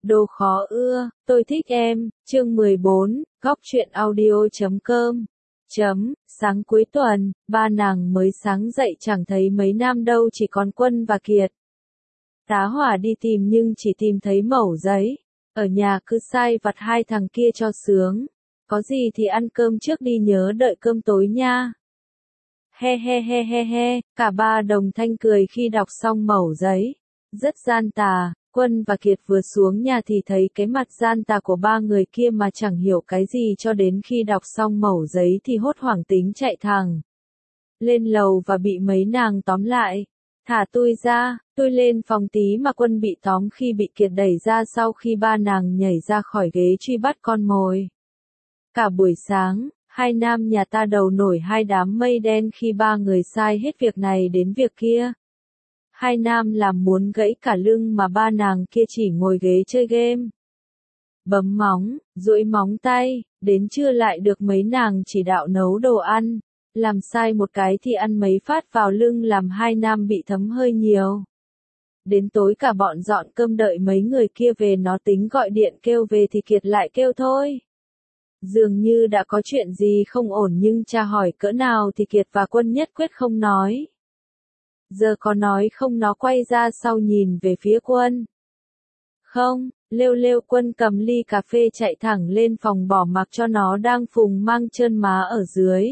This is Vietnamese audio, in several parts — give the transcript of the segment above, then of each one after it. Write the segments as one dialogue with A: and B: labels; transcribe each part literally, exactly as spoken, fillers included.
A: Đồ khó ưa, tôi thích em, chương mười bốn, góc truyện audio chấm com. Chấm, sáng cuối tuần, ba nàng mới sáng dậy chẳng thấy mấy nam đâu, chỉ còn Quân và Kiệt. Tá Hỏa đi tìm nhưng chỉ tìm thấy mẩu giấy, ở nhà cứ sai vặt hai thằng kia cho sướng. Có gì thì ăn cơm trước đi, nhớ đợi cơm tối nha. He he he he he, cả ba đồng thanh cười khi đọc xong mẩu giấy. Rất gian tà. Quân và Kiệt vừa xuống nhà thì thấy cái mặt gian tà của ba người kia mà chẳng hiểu cái gì, cho đến khi đọc xong mẩu giấy thì hốt hoảng tính chạy thẳng lên lầu và bị mấy nàng tóm lại. Thả tôi ra, tôi lên phòng tí mà Quân bị tóm khi bị Kiệt đẩy ra sau khi ba nàng nhảy ra khỏi ghế truy bắt con mồi. Cả buổi sáng, hai nam nhà ta đầu nổi hai đám mây đen khi ba người sai hết việc này đến việc kia. Hai nam làm muốn gãy cả lưng mà ba nàng kia chỉ ngồi ghế chơi game. Bấm móng, duỗi móng tay, đến trưa lại được mấy nàng chỉ đạo nấu đồ ăn. Làm sai một cái thì ăn mấy phát vào lưng làm hai nam bị thấm hơi nhiều. Đến tối cả bọn dọn cơm đợi mấy người kia về, nó tính gọi điện kêu về thì Kiệt lại kêu thôi. Dường như đã có chuyện gì không ổn, nhưng tra hỏi cỡ nào thì Kiệt và Quân nhất quyết không nói. Giờ có nói không, nó quay ra sau nhìn về phía Quân. Không, lêu lêu. Quân cầm ly cà phê chạy thẳng lên phòng bỏ mặc cho nó đang phùng mang trơn má ở dưới.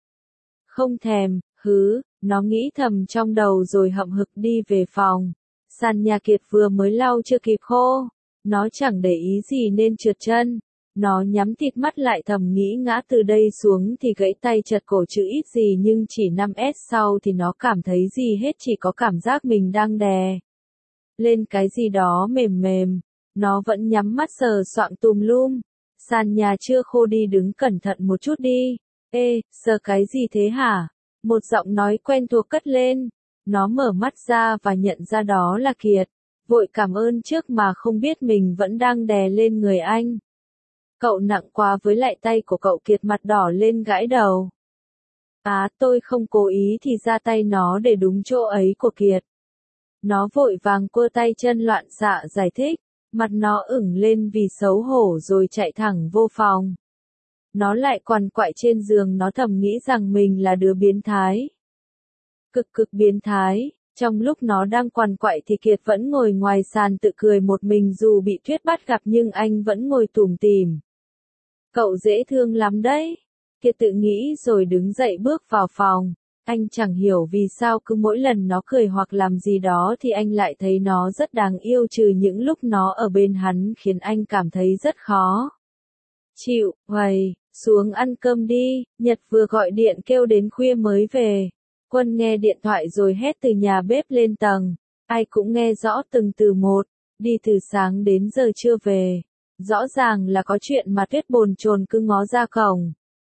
A: Không thèm, hứ, nó nghĩ thầm trong đầu rồi hậm hực đi về phòng. Sàn nhà Kiệt vừa mới lau chưa kịp khô. Nó chẳng để ý gì nên trượt chân. Nó nhắm thịt mắt lại thầm nghĩ ngã từ đây xuống thì gãy tay chật cổ chứ ít gì, nhưng chỉ năm mét sau thì nó cảm thấy gì hết, chỉ có cảm giác mình đang đè lên cái gì đó mềm mềm. Nó vẫn nhắm mắt sờ soạng tùm lum. Sàn nhà chưa khô, đi đứng cẩn thận một chút đi. Ê, sờ cái gì thế hả? Một giọng nói quen thuộc cất lên. Nó mở mắt ra và nhận ra đó là Kiệt. Vội cảm ơn trước mà không biết mình vẫn đang đè lên người anh. Cậu nặng quá, với lại tay của cậu. Kiệt mặt đỏ lên gãi đầu. À, tôi không cố ý thì ra tay nó để đúng chỗ ấy của Kiệt. Nó vội vàng quơ tay chân loạn xạ giải thích. Mặt nó ửng lên vì xấu hổ rồi chạy thẳng vô phòng. Nó lại quằn quại trên giường, nó thầm nghĩ rằng mình là đứa biến thái. Cực cực biến thái. Trong lúc nó đang quằn quại thì Kiệt vẫn ngồi ngoài sàn tự cười một mình, dù bị Tuyết bắt gặp nhưng anh vẫn ngồi tủm tỉm. Cậu dễ thương lắm đấy. Kiệt tự nghĩ rồi đứng dậy bước vào phòng. Anh chẳng hiểu vì sao cứ mỗi lần nó cười hoặc làm gì đó thì anh lại thấy nó rất đáng yêu, trừ những lúc nó ở bên hắn khiến anh cảm thấy rất khó chịu. Hoầy, xuống ăn cơm đi, Nhật vừa gọi điện kêu đến khuya mới về. Quân nghe điện thoại rồi hét từ nhà bếp lên tầng. Ai cũng nghe rõ từng từ một. Đi từ sáng đến giờ chưa về. Rõ ràng là có chuyện mà Tuyết bồn chồn cứ ngó ra cổng.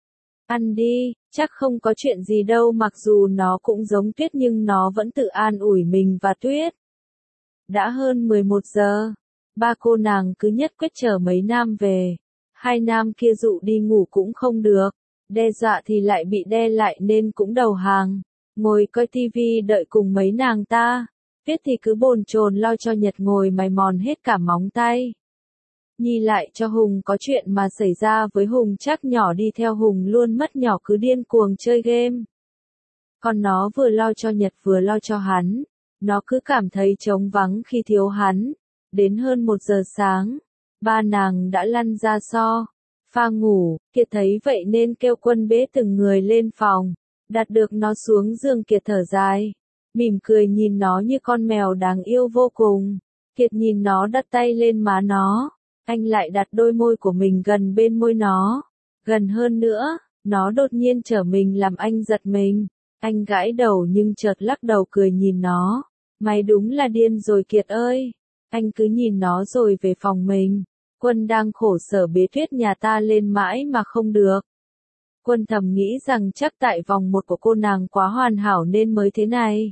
A: Ăn đi, chắc không có chuyện gì đâu. Mặc dù nó cũng giống Tuyết nhưng nó vẫn tự an ủi mình và Tuyết. Đã hơn mười một giờ. Ba cô nàng cứ nhất quyết chờ mấy nam về. Hai nam kia dụ đi ngủ cũng không được. Đe dọa thì lại bị đe lại nên cũng đầu hàng. Ngồi coi tivi đợi cùng mấy nàng ta. Tuyết thì cứ bồn chồn lo cho Nhật ngồi mài mòn hết cả móng tay. Nhi lại cho Hùng, có chuyện mà xảy ra với Hùng chắc nhỏ đi theo Hùng luôn mất, nhỏ cứ điên cuồng chơi game. Còn nó vừa lo cho Nhật vừa lo cho hắn. Nó cứ cảm thấy trống vắng khi thiếu hắn. Đến hơn một giờ sáng, ba nàng đã lăn ra so pha ngủ. Kiệt thấy vậy nên kêu Quân bế từng người lên phòng. Đặt được nó xuống giường, Kiệt thở dài, mỉm cười nhìn nó như con mèo đáng yêu vô cùng. Kiệt nhìn nó đặt tay lên má nó. Anh lại đặt đôi môi của mình gần bên môi nó. Gần hơn nữa, nó đột nhiên trở mình làm anh giật mình. Anh gãi đầu nhưng chợt lắc đầu cười nhìn nó. Mày đúng là điên rồi Kiệt ơi. Anh cứ nhìn nó rồi về phòng mình. Quân đang khổ sở bế Tuyết nhà ta lên mãi mà không được. Quân thầm nghĩ rằng chắc tại vòng một của cô nàng quá hoàn hảo nên mới thế này.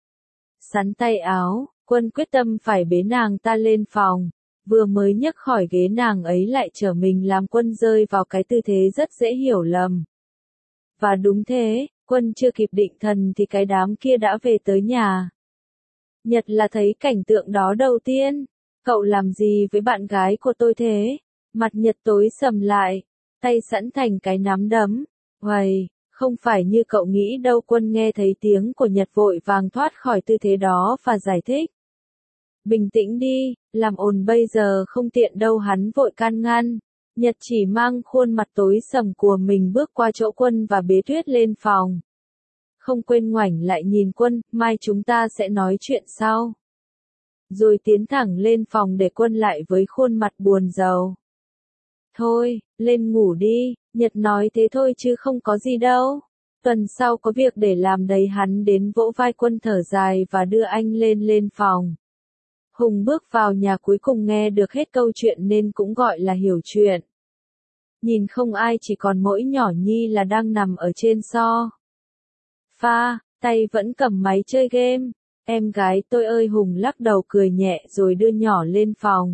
A: Sắn tay áo, Quân quyết tâm phải bế nàng ta lên phòng. Vừa mới nhấc khỏi ghế nàng ấy lại trở mình làm Quân rơi vào cái tư thế rất dễ hiểu lầm. Và đúng thế, Quân chưa kịp định thần thì cái đám kia đã về tới nhà. Nhật là thấy cảnh tượng đó đầu tiên. Cậu làm gì với bạn gái của tôi thế? Mặt Nhật tối sầm lại, tay sẵn thành cái nắm đấm. Uầy, không phải như cậu nghĩ đâu. Quân nghe thấy tiếng của Nhật vội vàng thoát khỏi tư thế đó và giải thích. Bình tĩnh đi, làm ồn bây giờ không tiện đâu. Hắn vội can ngăn. Nhật chỉ mang khuôn mặt tối sầm của mình bước qua chỗ Quân và bế Tuyết lên phòng. Không quên ngoảnh lại nhìn Quân, mai chúng ta sẽ nói chuyện sau. Rồi tiến thẳng lên phòng để Quân lại với khuôn mặt buồn rầu. Thôi, lên ngủ đi, Nhật nói thế thôi chứ không có gì đâu. Tuần sau có việc để làm đấy. Hắn đến vỗ vai Quân thở dài và đưa anh lên lên phòng. Hùng bước vào nhà cuối cùng nghe được hết câu chuyện nên cũng gọi là hiểu chuyện. Nhìn không ai, chỉ còn mỗi nhỏ Nhi là đang nằm ở trên so. Pha, tay vẫn cầm máy chơi game. Em gái tôi ơi. Hùng lắc đầu cười nhẹ rồi đưa nhỏ lên phòng.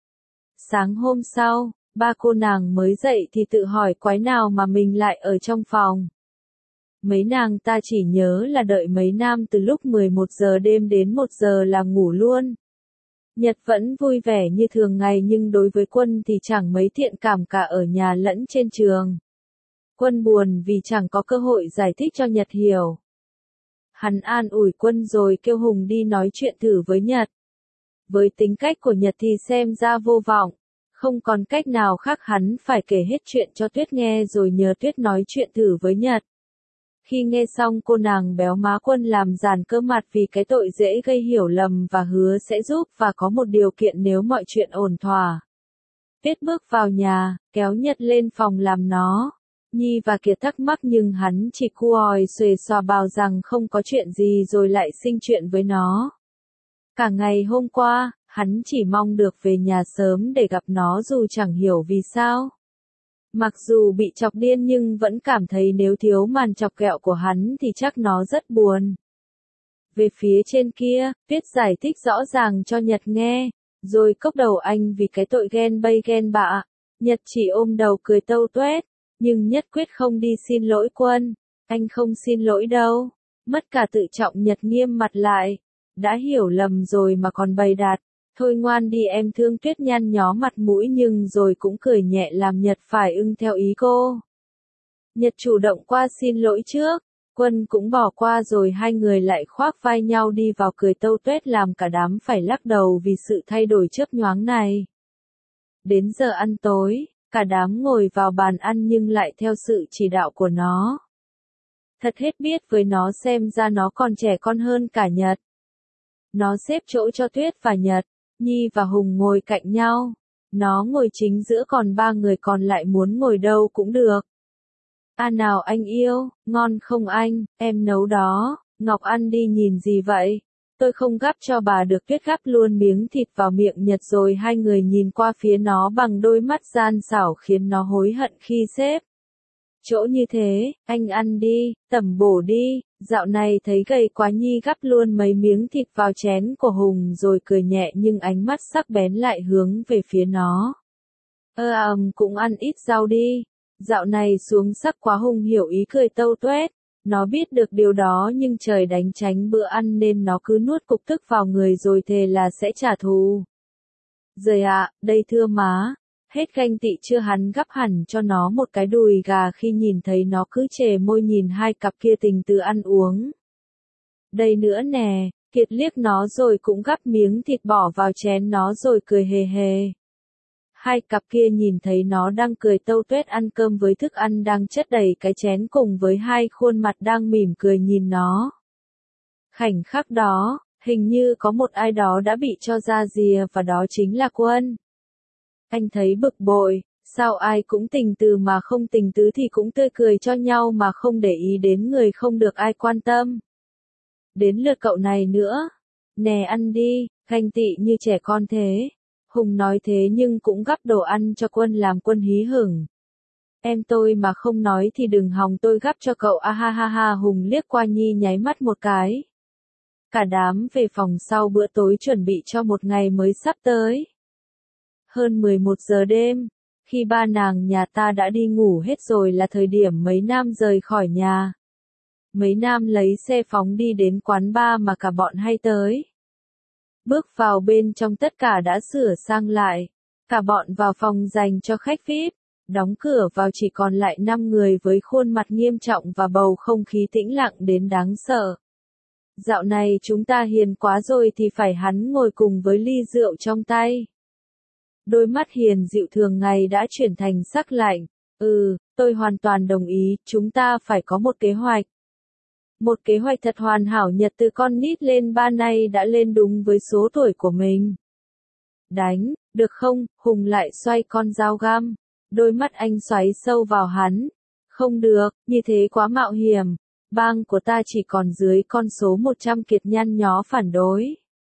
A: Sáng hôm sau, ba cô nàng mới dậy thì tự hỏi quái nào mà mình lại ở trong phòng. Mấy nàng ta chỉ nhớ là đợi mấy nam từ lúc mười một giờ đêm đến một giờ là ngủ luôn. Nhật vẫn vui vẻ như thường ngày nhưng đối với Quân thì chẳng mấy thiện cảm cả ở nhà lẫn trên trường. Quân buồn vì chẳng có cơ hội giải thích cho Nhật hiểu. Hắn an ủi Quân rồi kêu Hùng đi nói chuyện thử với Nhật. Với tính cách của Nhật thì xem ra vô vọng. Không còn cách nào khác, hắn phải kể hết chuyện cho Tuyết nghe rồi nhờ Tuyết nói chuyện thử với Nhật. Khi nghe xong, cô nàng béo má Quân làm giàn cơ mặt vì cái tội dễ gây hiểu lầm và hứa sẽ giúp và có một điều kiện nếu mọi chuyện ổn thỏa. Tuyết bước vào nhà, kéo Nhật lên phòng làm nó. Nhi và Kiệt thắc mắc nhưng hắn chỉ cùi xuề xòa bảo rằng không có chuyện gì rồi lại sinh chuyện với nó. Cả ngày hôm qua, hắn chỉ mong được về nhà sớm để gặp nó dù chẳng hiểu vì sao. Mặc dù bị chọc điên nhưng vẫn cảm thấy nếu thiếu màn chọc ghẹo của hắn thì chắc nó rất buồn. Về phía trên kia, Tuyết giải thích rõ ràng cho Nhật nghe, rồi cốc đầu anh vì cái tội ghen bây ghen bạ. Nhật chỉ ôm đầu cười tâu tuét, nhưng nhất quyết không đi xin lỗi Quân. Anh không xin lỗi đâu. Mất cả tự trọng. Nhật nghiêm mặt lại. Đã hiểu lầm rồi mà còn bày đặt. Thôi ngoan đi em. Thương Tuyết nhăn nhó mặt mũi nhưng rồi cũng cười nhẹ làm Nhật phải ưng theo ý cô. Nhật chủ động qua xin lỗi trước. Quân cũng bỏ qua rồi hai người lại khoác vai nhau đi vào cười tâu tuét làm cả đám phải lắc đầu vì sự thay đổi chớp nhoáng này. Đến giờ ăn tối, cả đám ngồi vào bàn ăn nhưng lại theo sự chỉ đạo của nó. Thật hết biết với nó, xem ra nó còn trẻ con hơn cả Nhật. Nó xếp chỗ cho Tuyết và Nhật, Nhi và Hùng ngồi cạnh nhau. Nó ngồi chính giữa còn ba người còn lại muốn ngồi đâu cũng được. À nào anh yêu, ngon không anh, em nấu đó, Ngọc ăn đi. Nhìn gì vậy? Tôi không gắp cho bà được. Tuyết gắp luôn miếng thịt vào miệng Nhật rồi hai người nhìn qua phía nó bằng đôi mắt gian xảo khiến nó hối hận khi xếp chỗ như thế. Anh ăn đi, tẩm bổ đi, dạo này thấy gầy quá. Nhi gắp luôn mấy miếng thịt vào chén của Hùng rồi cười nhẹ nhưng ánh mắt sắc bén lại hướng về phía nó. Ơ ầm cũng ăn ít rau đi. Dạo này xuống sắc quá. Hùng hiểu ý cười tâu tuét. Nó biết được điều đó nhưng trời đánh tránh bữa ăn nên nó cứ nuốt cục tức vào người rồi thề là sẽ trả thù. Rồi ạ, à, đây thưa má. Hết ganh tị chưa hắn gắp hẳn cho nó một cái đùi gà khi nhìn thấy nó cứ chề môi nhìn hai cặp kia tình tứ ăn uống. Đây nữa nè, Kiệt liếc nó rồi cũng gắp miếng thịt bỏ vào chén nó rồi cười hề hề. Hai cặp kia nhìn thấy nó đang cười tâu tuét ăn cơm với thức ăn đang chất đầy cái chén cùng với hai khuôn mặt đang mỉm cười nhìn nó. Khoảnh khắc đó, hình như có một ai đó đã bị cho ra rìa và đó chính là Quân. Anh thấy bực bội, sao ai cũng tình từ mà không tình tứ thì cũng tươi cười cho nhau mà không để ý đến người không được ai quan tâm. Đến lượt cậu này nữa. Nè ăn đi, ganh tị như trẻ con thế. Hùng nói thế nhưng cũng gắp đồ ăn cho Quân làm Quân hí hửng. Em tôi mà không nói thì đừng hòng tôi gắp cho cậu. A ha ha ha. Hùng liếc qua Nhi nháy mắt một cái. Cả đám về phòng sau bữa tối chuẩn bị cho một ngày mới sắp tới. Hơn mười một giờ đêm, khi ba nàng nhà ta đã đi ngủ hết rồi là thời điểm mấy nam rời khỏi nhà. Mấy nam lấy xe phóng đi đến quán bar mà cả bọn hay tới. Bước vào bên trong tất cả đã sửa sang lại. Cả bọn vào phòng dành cho khách vi ai pi. Đóng cửa vào chỉ còn lại năm người với khuôn mặt nghiêm trọng và bầu không khí tĩnh lặng đến đáng sợ. Dạo này chúng ta hiền quá rồi thì phải, hắn ngồi cùng với ly rượu trong tay. Đôi mắt hiền dịu thường ngày đã chuyển thành sắc lạnh. Ừ, tôi hoàn toàn đồng ý, chúng ta phải có một kế hoạch. Một kế hoạch thật hoàn hảo. Nhật từ con nít lên ba nay đã lên đúng với số tuổi của mình. Đánh, được không? Hùng lại xoay con dao găm. Đôi mắt anh xoáy sâu vào hắn. Không được, như thế quá mạo hiểm. Bang của ta chỉ còn dưới con số một trăm. Kiệt nhăn nhó phản đối.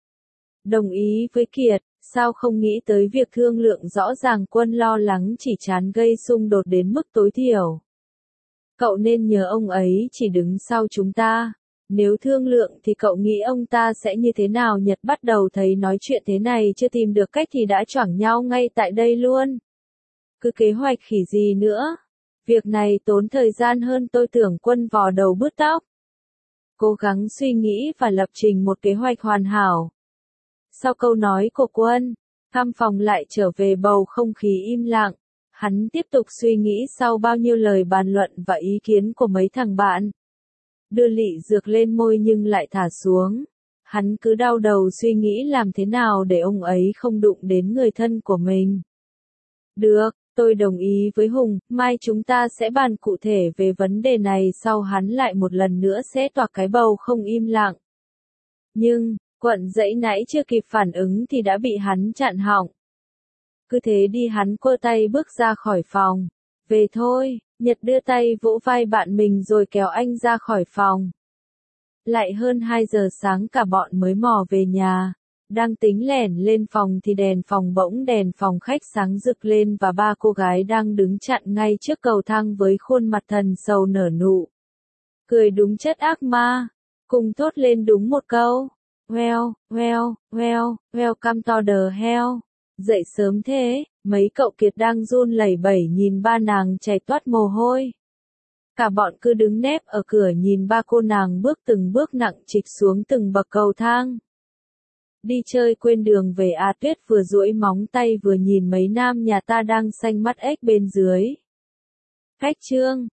A: Đồng ý với Kiệt, sao không nghĩ tới việc thương lượng rõ ràng? Quân lo lắng chỉ chán gây xung đột đến mức tối thiểu. Cậu nên nhớ ông ấy chỉ đứng sau chúng ta. Nếu thương lượng thì cậu nghĩ ông ta sẽ như thế nào? Nhật bắt đầu thấy nói chuyện thế này chưa tìm được cách thì đã choảng nhau ngay tại đây luôn. Cứ kế hoạch khỉ gì nữa? Việc này tốn thời gian hơn tôi tưởng. Quân vò đầu bứt tóc. Cố gắng suy nghĩ và lập trình một kế hoạch hoàn hảo. Sau câu nói của Quân, căn phòng lại trở về bầu không khí im lặng. Hắn tiếp tục suy nghĩ sau bao nhiêu lời bàn luận và ý kiến của mấy thằng bạn. Đưa lị dược lên môi nhưng lại thả xuống. Hắn cứ đau đầu suy nghĩ làm thế nào để ông ấy không đụng đến người thân của mình. Được, tôi đồng ý với Hùng, mai chúng ta sẽ bàn cụ thể về vấn đề này sau. Hắn lại một lần nữa xé toạc cái bầu không im lặng. Nhưng, Quận dãy nãy chưa kịp phản ứng thì đã bị hắn chặn họng. Cứ thế đi, hắn quơ tay bước ra khỏi phòng. Về thôi, Nhật đưa tay vỗ vai bạn mình rồi kéo anh ra khỏi phòng. Lại hơn hai giờ sáng cả bọn mới mò về nhà. Đang tính lẻn lên phòng thì đèn phòng bỗng đèn phòng khách sáng rực lên và ba cô gái đang đứng chặn ngay trước cầu thang với khuôn mặt thần sầu nở nụ. Cười đúng chất ác ma. Cùng thốt lên đúng một câu. Well, well, well, welcome to the hell. Dậy sớm thế, mấy cậu Kiệt đang run lẩy bẩy nhìn ba nàng chảy toát mồ hôi. Cả bọn cứ đứng nép ở cửa nhìn ba cô nàng bước từng bước nặng trịch xuống từng bậc cầu thang. Đi chơi quên đường về à? Tuyết vừa duỗi móng tay vừa nhìn mấy nam nhà ta đang xanh mắt ếch bên dưới. Khách trương,